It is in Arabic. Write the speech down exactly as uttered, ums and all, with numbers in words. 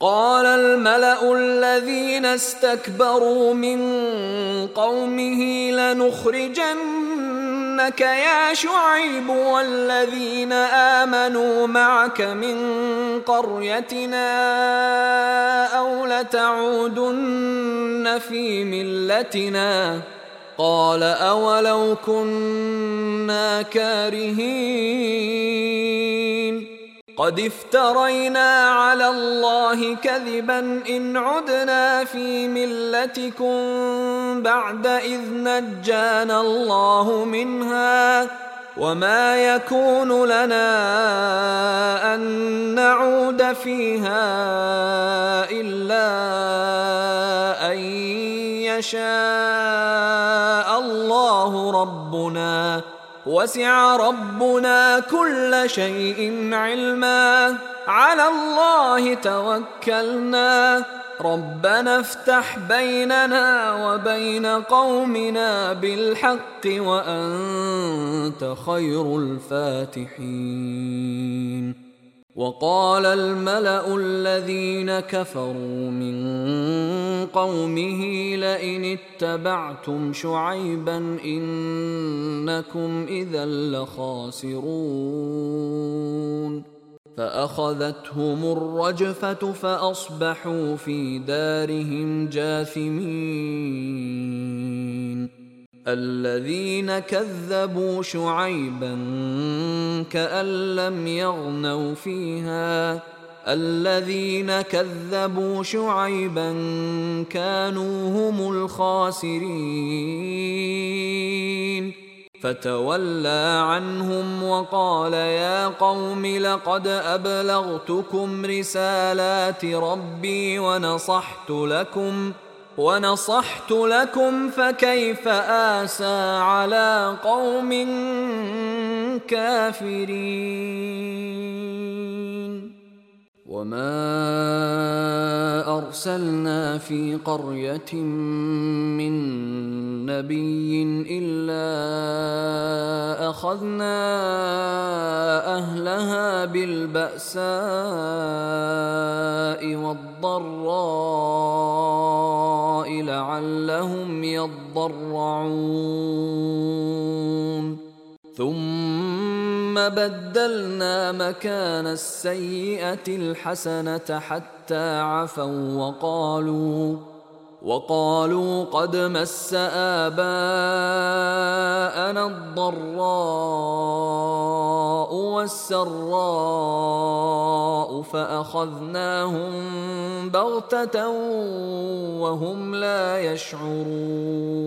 قال الملأ الذين استكبروا من قومه لنخرجنك يا شعيب والذين آمنوا معك من قريتنا أو لتعودن في ملتنا قال أولو كنا كارهين قد افترينا على الله كذبا إن عدنا في ملتكم بعد إذ نجانا الله منها وما يكون لنا أن نعود فيها إلا أن يشاء الله ربنا وسع ربنا كل شيء علما على الله توكلنا ربنا افتح بيننا وبين قومنا بالحق وأنت خير الفاتحين. وقال الملأ الذين كفروا من قومه لئن اتبعتم شعيبا إنكم إذا لخاسرون فأخذتهم الرجفة فأصبحوا في دارهم جاثمين. الذين كذبوا شعيبا كأن لم يغنوا فيها الذين كذبوا شعيبا كانوا هم الخاسرين فتولى عنهم وقال يا قوم لقد أبلغتكم رسالات ربي ونصحت لكم ونصحت لكم فكيف آسى على قوم كافرين. وما أرسلنا في قرية من نبي إلا أخذنا أهلها بالبأساء والضراء لعلهم يضرعون ثم بدلنا مكان السيئة الحسنة حتى عفوا وقالوا وقالوا قد مس آباءنا الضراء والسراء فأخذناهم بغتة وهم لا يشعرون.